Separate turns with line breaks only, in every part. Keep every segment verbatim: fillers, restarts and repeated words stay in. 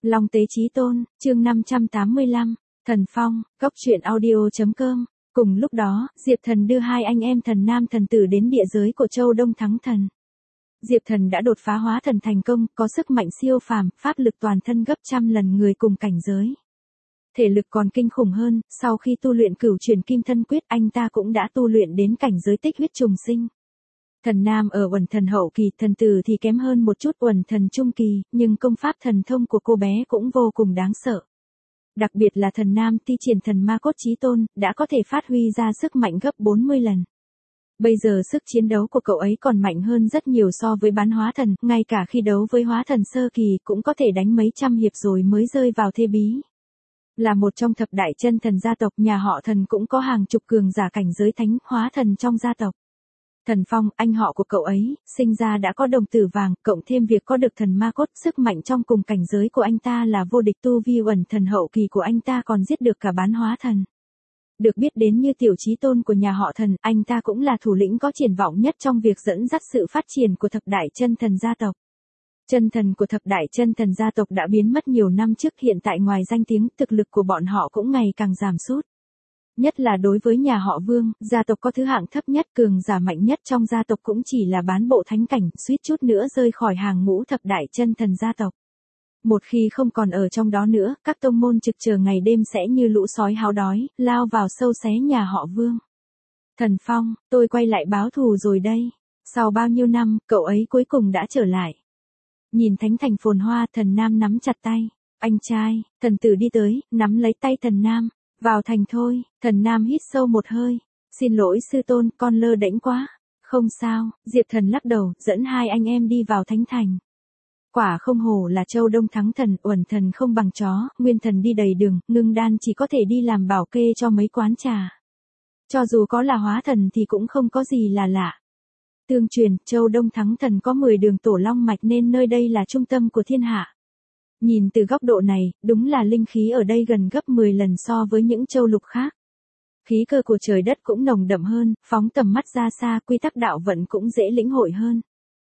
Long Tế Chí Tôn, chương năm trăm tám mươi lăm, Thần Phong, góc truyện audio chấm com. Cùng lúc đó, Diệp Thần đưa hai anh em thần nam thần tử đến địa giới của Châu Đông Thắng Thần. Diệp Thần đã đột phá hóa thần thành công, có sức mạnh siêu phàm, pháp lực toàn thân gấp trăm lần người cùng cảnh giới. Thể lực còn kinh khủng hơn, sau khi tu luyện cửu truyền kim thân quyết anh ta cũng đã tu luyện đến cảnh giới tích huyết trùng sinh. Thần nam ở uẩn thần hậu kỳ, thần tử thì kém hơn một chút uẩn thần trung kỳ, nhưng công pháp thần thông của cô bé cũng vô cùng đáng sợ. Đặc biệt là thần nam thi triển thần ma cốt chí tôn, đã có thể phát huy ra sức mạnh gấp bốn mươi lần. Bây giờ sức chiến đấu của cậu ấy còn mạnh hơn rất nhiều so với bán hóa thần, ngay cả khi đấu với hóa thần sơ kỳ cũng có thể đánh mấy trăm hiệp rồi mới rơi vào thê bí. Là một trong thập đại chân thần gia tộc, nhà họ Thần cũng có hàng chục cường giả cảnh giới thánh hóa thần trong gia tộc. Thần Phong, anh họ của cậu ấy, sinh ra đã có đồng tử vàng, cộng thêm việc có được thần ma cốt, sức mạnh trong cùng cảnh giới của anh ta là vô địch, tu vi uẩn thần hậu kỳ của anh ta còn giết được cả bán hóa thần. Được biết đến như tiểu chí tôn của nhà họ Thần, anh ta cũng là thủ lĩnh có triển vọng nhất trong việc dẫn dắt sự phát triển của thập đại chân thần gia tộc. Chân thần của thập đại chân thần gia tộc đã biến mất nhiều năm trước, hiện tại ngoài danh tiếng, thực lực của bọn họ cũng ngày càng giảm sút. Nhất là đối với nhà họ Vương, gia tộc có thứ hạng thấp nhất, cường giả mạnh nhất trong gia tộc cũng chỉ là bán bộ thánh cảnh, suýt chút nữa rơi khỏi hàng ngũ thập đại chân thần gia tộc. Một khi không còn ở trong đó nữa, các tông môn trực chờ ngày đêm sẽ như lũ sói háo đói, lao vào sâu xé nhà họ Vương. Thần Phong, tôi quay lại báo thù rồi đây. Sau bao nhiêu năm, cậu ấy cuối cùng đã trở lại. Nhìn thánh thành phồn hoa, thần nam nắm chặt tay. Anh trai, thần tử đi tới, nắm lấy tay thần nam. Vào thành thôi, thần nam hít sâu một hơi. Xin lỗi sư tôn, con lơ đễnh quá. Không sao, Diệp Thần lắc đầu, dẫn hai anh em đi vào thánh thành. Quả không hổ là Châu Đông Thắng Thần, uẩn thần không bằng chó, nguyên thần đi đầy đường, ngưng đan chỉ có thể đi làm bảo kê cho mấy quán trà. Cho dù có là hóa thần thì cũng không có gì là lạ. Tương truyền, Châu Đông Thắng Thần có mười đường tổ long mạch nên nơi đây là trung tâm của thiên hạ. Nhìn từ góc độ này, đúng là linh khí ở đây gần gấp mười lần so với những châu lục khác. Khí cơ của trời đất cũng nồng đậm hơn, phóng tầm mắt ra xa, quy tắc đạo vận cũng dễ lĩnh hội hơn.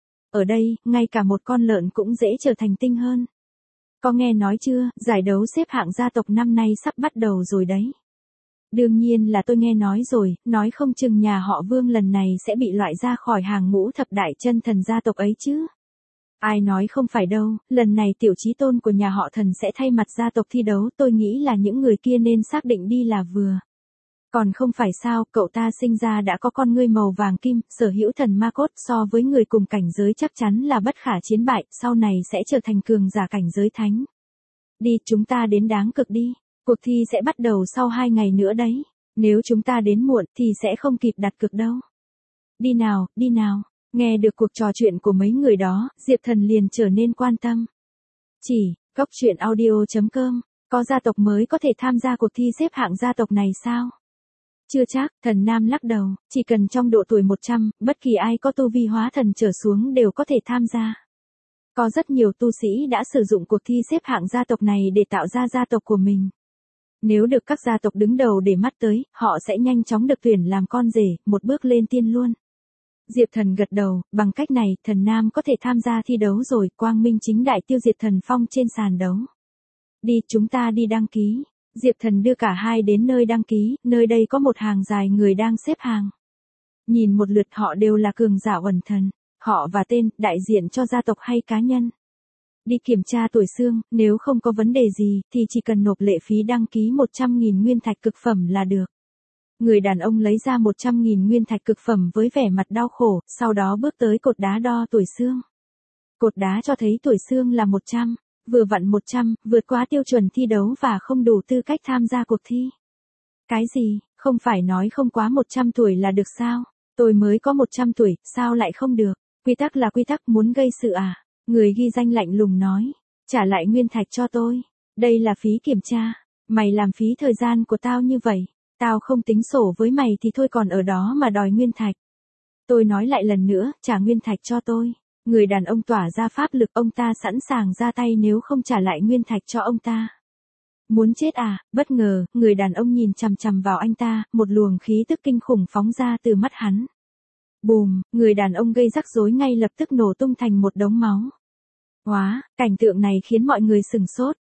Ở đây, ngay cả một con lợn cũng dễ trở thành tinh hơn. Có nghe nói chưa, giải đấu xếp hạng gia tộc năm nay sắp bắt đầu rồi đấy. Đương nhiên là tôi nghe nói rồi, nói không chừng nhà họ Vương lần này sẽ bị loại ra khỏi hàng ngũ thập đại chân thần gia tộc ấy chứ. Ai nói không phải đâu, lần này tiểu chí tôn của nhà họ Thần sẽ thay mặt gia tộc thi đấu, tôi nghĩ là những người kia nên xác định đi là vừa. Còn không phải sao, cậu ta sinh ra đã có con ngươi màu vàng kim, sở hữu thần ma cốt, so với người cùng cảnh giới chắc chắn là bất khả chiến bại, sau này sẽ trở thành cường giả cảnh giới thánh. Đi, chúng ta đến đáng cực đi. Cuộc thi sẽ bắt đầu sau hai ngày nữa đấy. Nếu chúng ta đến muộn thì sẽ không kịp đặt cược đâu. Đi nào, đi nào. Nghe được cuộc trò chuyện của mấy người đó, Diệp Thần liền trở nên quan tâm. Chỉ, góc truyện audio chấm com, có gia tộc mới có thể tham gia cuộc thi xếp hạng gia tộc này sao? Chưa chắc, thần nam lắc đầu, chỉ cần trong độ tuổi một trăm, bất kỳ ai có tu vi hóa thần trở xuống đều có thể tham gia. Có rất nhiều tu sĩ đã sử dụng cuộc thi xếp hạng gia tộc này để tạo ra gia tộc của mình. Nếu được các gia tộc đứng đầu để mắt tới, họ sẽ nhanh chóng được tuyển làm con rể, một bước lên tiên luôn. Diệp Thần gật đầu, bằng cách này, thần nam có thể tham gia thi đấu rồi, quang minh chính đại tiêu diệt thần phong trên sàn đấu. Đi, chúng ta đi đăng ký. Diệp Thần đưa cả hai đến nơi đăng ký, nơi đây có một hàng dài người đang xếp hàng. Nhìn một lượt họ đều là cường giả uẩn thần, họ và tên, đại diện cho gia tộc hay cá nhân. Đi kiểm tra tuổi xương, nếu không có vấn đề gì, thì chỉ cần nộp lệ phí đăng ký một trăm nghìn nguyên thạch cực phẩm là được. Người đàn ông lấy ra một trăm nghìn nguyên thạch cực phẩm với vẻ mặt đau khổ, sau đó bước tới cột đá đo tuổi xương. Cột đá cho thấy tuổi xương là một trăm, vừa vặn một trăm, vượt quá tiêu chuẩn thi đấu và không đủ tư cách tham gia cuộc thi. Cái gì, không phải nói không quá một trăm tuổi là được sao? Tôi mới có một trăm tuổi, sao lại không được? Quy tắc là quy tắc, muốn gây sự à? Người ghi danh lạnh lùng nói, trả lại nguyên thạch cho tôi. Đây là phí kiểm tra, mày làm phí thời gian của tao như vậy. Tao không tính sổ với mày thì thôi còn ở đó mà đòi nguyên thạch. Tôi nói lại lần nữa, trả nguyên thạch cho tôi. Người đàn ông tỏa ra pháp lực, ông ta sẵn sàng ra tay nếu không trả lại nguyên thạch cho ông ta. Muốn chết à? Bất ngờ, người đàn ông nhìn chằm chằm vào anh ta, một luồng khí tức kinh khủng phóng ra từ mắt hắn. Bùm, người đàn ông gây rắc rối ngay lập tức nổ tung thành một đống máu. Hóa, cảnh tượng này khiến mọi người sửng sốt.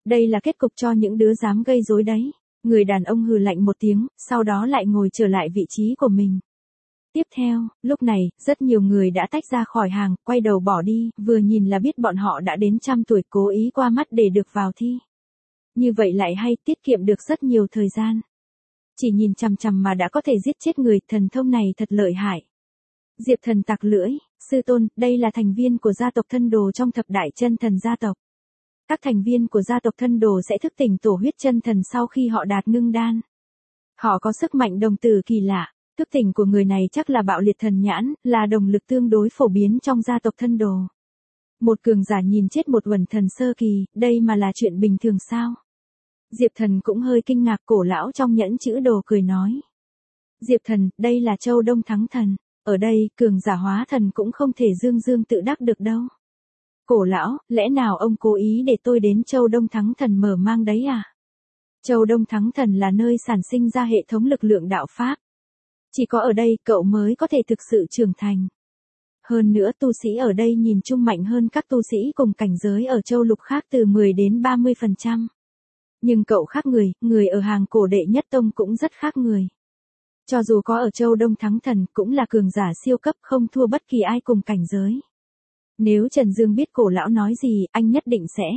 Đây là kết cục cho những đứa dám gây rối đấy. Người đàn ông hừ lạnh một tiếng, sau đó lại ngồi trở lại vị trí của mình. Tiếp theo, lúc này, rất nhiều người đã tách ra khỏi hàng, quay đầu bỏ đi, vừa nhìn là biết bọn họ đã đến trăm tuổi, cố ý qua mắt để được vào thi. Như vậy lại hay, tiết kiệm được rất nhiều thời gian. Chỉ nhìn chằm chằm mà đã có thể giết chết người, thần thông này thật lợi hại. Diệp Thần tặc lưỡi, sư tôn, đây là thành viên của gia tộc Thân Đồ trong thập đại chân thần gia tộc. Các thành viên của gia tộc Thân Đồ sẽ thức tỉnh tổ huyết chân thần sau khi họ đạt ngưng đan. Họ có sức mạnh đồng tử kỳ lạ, thức tỉnh của người này chắc là bạo liệt thần nhãn, là động lực tương đối phổ biến trong gia tộc Thân Đồ. Một cường giả nhìn chết một uẩn thần sơ kỳ, đây mà là chuyện bình thường sao? Diệp Thần cũng hơi kinh ngạc, cổ lão trong nhẫn chữ đồ cười nói. Diệp Thần, đây là Châu Đông Thắng Thần. Ở đây, cường giả hóa thần cũng không thể dương dương tự đắc được đâu. Cổ lão, lẽ nào ông cố ý để tôi đến Châu Đông Thắng Thần mở mang đấy à? Châu Đông Thắng Thần là nơi sản sinh ra hệ thống lực lượng đạo Pháp. Chỉ có ở đây cậu mới có thể thực sự trưởng thành. Hơn nữa tu sĩ ở đây nhìn chung mạnh hơn các tu sĩ cùng cảnh giới ở châu lục khác từ mười đến ba mươi phần trăm. Nhưng cậu khác người, người ở hàng cổ đệ nhất tông cũng rất khác người. Cho dù có ở Châu Đông Thắng Thần cũng là cường giả siêu cấp, không thua bất kỳ ai cùng cảnh giới. Nếu Trần Dương biết cổ lão nói gì, anh nhất định sẽ.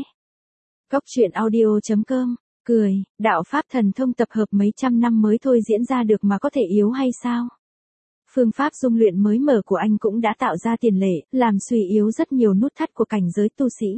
Cóc truyện audio chấm com, cười, đạo pháp thần thông tập hợp mấy trăm năm mới thôi diễn ra được mà có thể yếu hay sao? Phương pháp dung luyện mới mở của anh cũng đã tạo ra tiền lệ, làm suy yếu rất nhiều nút thắt của cảnh giới tu sĩ.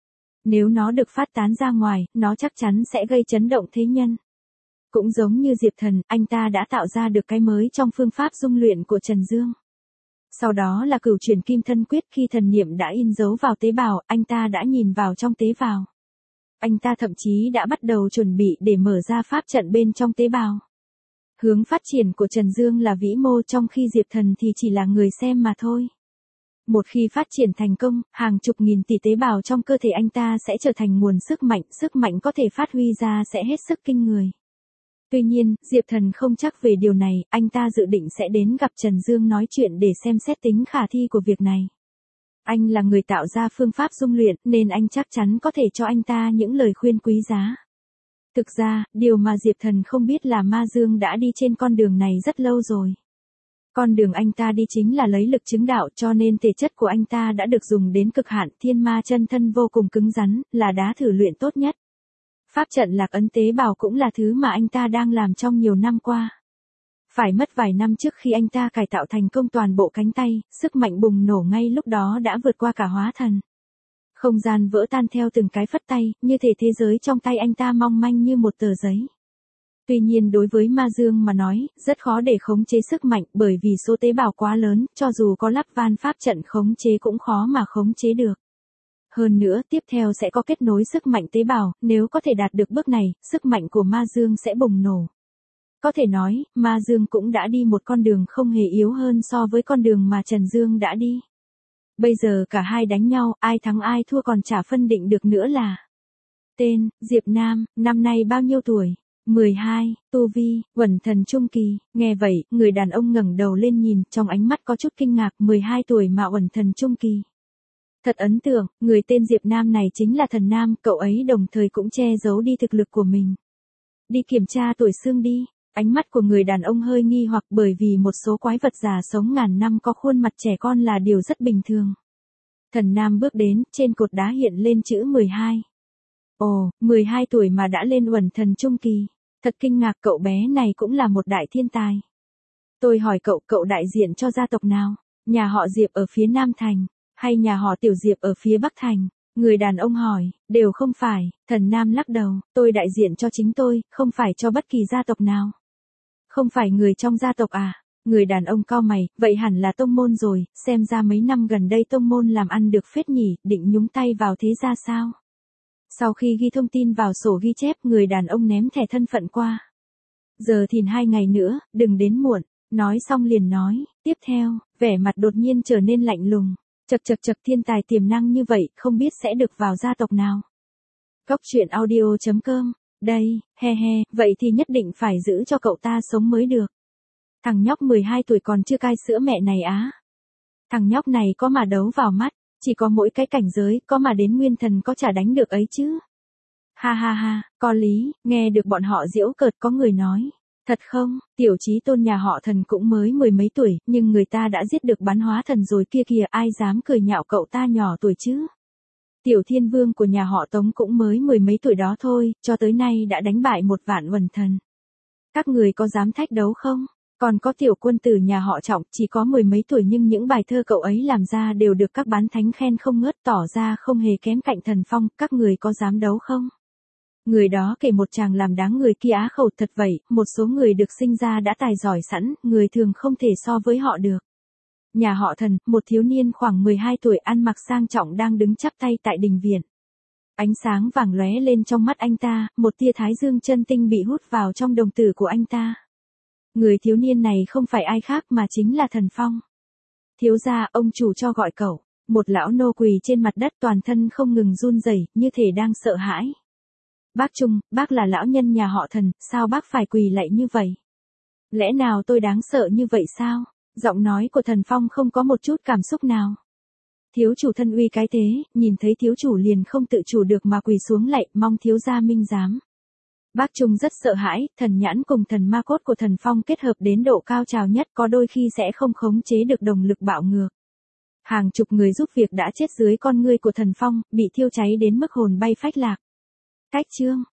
Nếu nó được phát tán ra ngoài, nó chắc chắn sẽ gây chấn động thế nhân. Cũng giống như Diệp Thần, anh ta đã tạo ra được cái mới trong phương pháp dung luyện của Trần Dương. Sau đó là cửu chuyển kim thân quyết, khi thần niệm đã in dấu vào tế bào, anh ta đã nhìn vào trong tế bào. Anh ta thậm chí đã bắt đầu chuẩn bị để mở ra pháp trận bên trong tế bào. Hướng phát triển của Trần Dương là vĩ mô, trong khi Diệp Thần thì chỉ là người xem mà thôi. Một khi phát triển thành công, hàng chục nghìn tỷ tế bào trong cơ thể anh ta sẽ trở thành nguồn sức mạnh, sức mạnh có thể phát huy ra sẽ hết sức kinh người. Tuy nhiên, Diệp Thần không chắc về điều này, anh ta dự định sẽ đến gặp Trần Dương nói chuyện để xem xét tính khả thi của việc này. Anh là người tạo ra phương pháp dung luyện, nên anh chắc chắn có thể cho anh ta những lời khuyên quý giá. Thực ra, điều mà Diệp Thần không biết là Ma Dương đã đi trên con đường này rất lâu rồi. Con đường anh ta đi chính là lấy lực chứng đạo, cho nên thể chất của anh ta đã được dùng đến cực hạn, thiên ma chân thân vô cùng cứng rắn, là đá thử luyện tốt nhất. Pháp trận lạc ấn tế bào cũng là thứ mà anh ta đang làm trong nhiều năm qua. Phải mất vài năm trước khi anh ta cải tạo thành công toàn bộ cánh tay, sức mạnh bùng nổ ngay lúc đó đã vượt qua cả hóa thần. Không gian vỡ tan theo từng cái phất tay, như thể thế giới trong tay anh ta mong manh như một tờ giấy. Tuy nhiên đối với Ma Dương mà nói, rất khó để khống chế sức mạnh, bởi vì số tế bào quá lớn, cho dù có lắp van pháp trận khống chế cũng khó mà khống chế được. Hơn nữa, tiếp theo sẽ có kết nối sức mạnh tế bào, nếu có thể đạt được bước này, sức mạnh của Ma Dương sẽ bùng nổ. Có thể nói, Ma Dương cũng đã đi một con đường không hề yếu hơn so với con đường mà Trần Dương đã đi. Bây giờ cả hai đánh nhau, ai thắng ai thua còn chả phân định được nữa là. Tên, Diệp Nam, năm nay bao nhiêu tuổi? mười hai, tu vi, uẩn thần trung kỳ. Nghe vậy, người đàn ông ngẩng đầu lên nhìn, trong ánh mắt có chút kinh ngạc, mười hai tuổi mà uẩn thần trung kỳ. Thật ấn tượng, người tên Diệp Nam này chính là thần nam, cậu ấy đồng thời cũng che giấu đi thực lực của mình. Đi kiểm tra tuổi xương đi. Ánh mắt của người đàn ông hơi nghi hoặc, bởi vì một số quái vật già sống ngàn năm có khuôn mặt trẻ con là điều rất bình thường. Thần nam bước đến, trên cột đá hiện lên chữ mười hai. Ồ, mười hai tuổi mà đã lên uẩn thần trung kỳ. Thật kinh ngạc, cậu bé này cũng là một đại thiên tài. Tôi hỏi cậu, cậu đại diện cho gia tộc nào? Nhà họ Diệp ở phía Nam Thành, hay nhà họ Tiểu Diệp ở phía Bắc Thành? Người đàn ông hỏi, đều không phải. Thần nam lắc đầu, tôi đại diện cho chính tôi, không phải cho bất kỳ gia tộc nào. Không phải người trong gia tộc à? Người đàn ông cau mày, vậy hẳn là tông môn rồi, xem ra mấy năm gần đây tông môn làm ăn được phết nhỉ, định nhúng tay vào thế ra sao? Sau khi ghi thông tin vào sổ ghi chép, người đàn ông ném thẻ thân phận qua. Giờ thìn hai ngày nữa, đừng đến muộn. Nói xong liền nói, tiếp theo, vẻ mặt đột nhiên trở nên lạnh lùng. Chật chật chật, thiên tài tiềm năng như vậy, không biết sẽ được vào gia tộc nào. Cóc truyện audio chấm com, đây, he he, vậy thì nhất định phải giữ cho cậu ta sống mới được. Thằng nhóc mười hai tuổi còn chưa cai sữa mẹ này á. Thằng nhóc này có mà đấu vào mắt, chỉ có mỗi cái cảnh giới, có mà đến nguyên thần có chả đánh được ấy chứ. Ha ha ha, có lý, nghe được bọn họ giễu cợt có người nói. Thật không, tiểu chí tôn nhà họ Thần cũng mới mười mấy tuổi, nhưng người ta đã giết được bán hóa thần rồi kia kìa, ai dám cười nhạo cậu ta nhỏ tuổi chứ. Tiểu thiên vương của nhà họ Tống cũng mới mười mấy tuổi đó thôi, cho tới nay đã đánh bại một vạn uẩn thần. Các người có dám thách đấu không? Còn có tiểu quân tử nhà họ Trọng, chỉ có mười mấy tuổi nhưng những bài thơ cậu ấy làm ra đều được các bán thánh khen không ngớt, tỏ ra không hề kém cạnh Thần Phong, các người có dám đấu không? Người đó kể một chàng làm đáng người kia á khẩu. Thật vậy, một số người được sinh ra đã tài giỏi sẵn, người thường không thể so với họ được. Nhà họ Thần, một thiếu niên khoảng mười hai tuổi ăn mặc sang trọng đang đứng chắp tay tại đình viện. Ánh sáng vàng lóe lên trong mắt anh ta, một tia thái dương chân tinh bị hút vào trong đồng tử của anh ta. Người thiếu niên này không phải ai khác mà chính là Thần Phong. Thiếu gia, ông chủ cho gọi cậu. Một lão nô quỳ trên mặt đất toàn thân không ngừng run rẩy, như thể đang sợ hãi. Bác Trung, bác là lão nhân nhà họ Thần, sao bác phải quỳ lạy như vậy? Lẽ nào tôi đáng sợ như vậy sao? Giọng nói của Thần Phong không có một chút cảm xúc nào. Thiếu chủ thân uy cái thế, nhìn thấy thiếu chủ liền không tự chủ được mà quỳ xuống lạy, mong thiếu gia minh giám. Bác Trung rất sợ hãi, thần nhãn cùng thần ma cốt của Thần Phong kết hợp đến độ cao trào nhất, có đôi khi sẽ không khống chế được động lực bạo ngược. Hàng chục người giúp việc đã chết dưới con ngươi của Thần Phong, bị thiêu cháy đến mức hồn bay phách lạc. Cách chương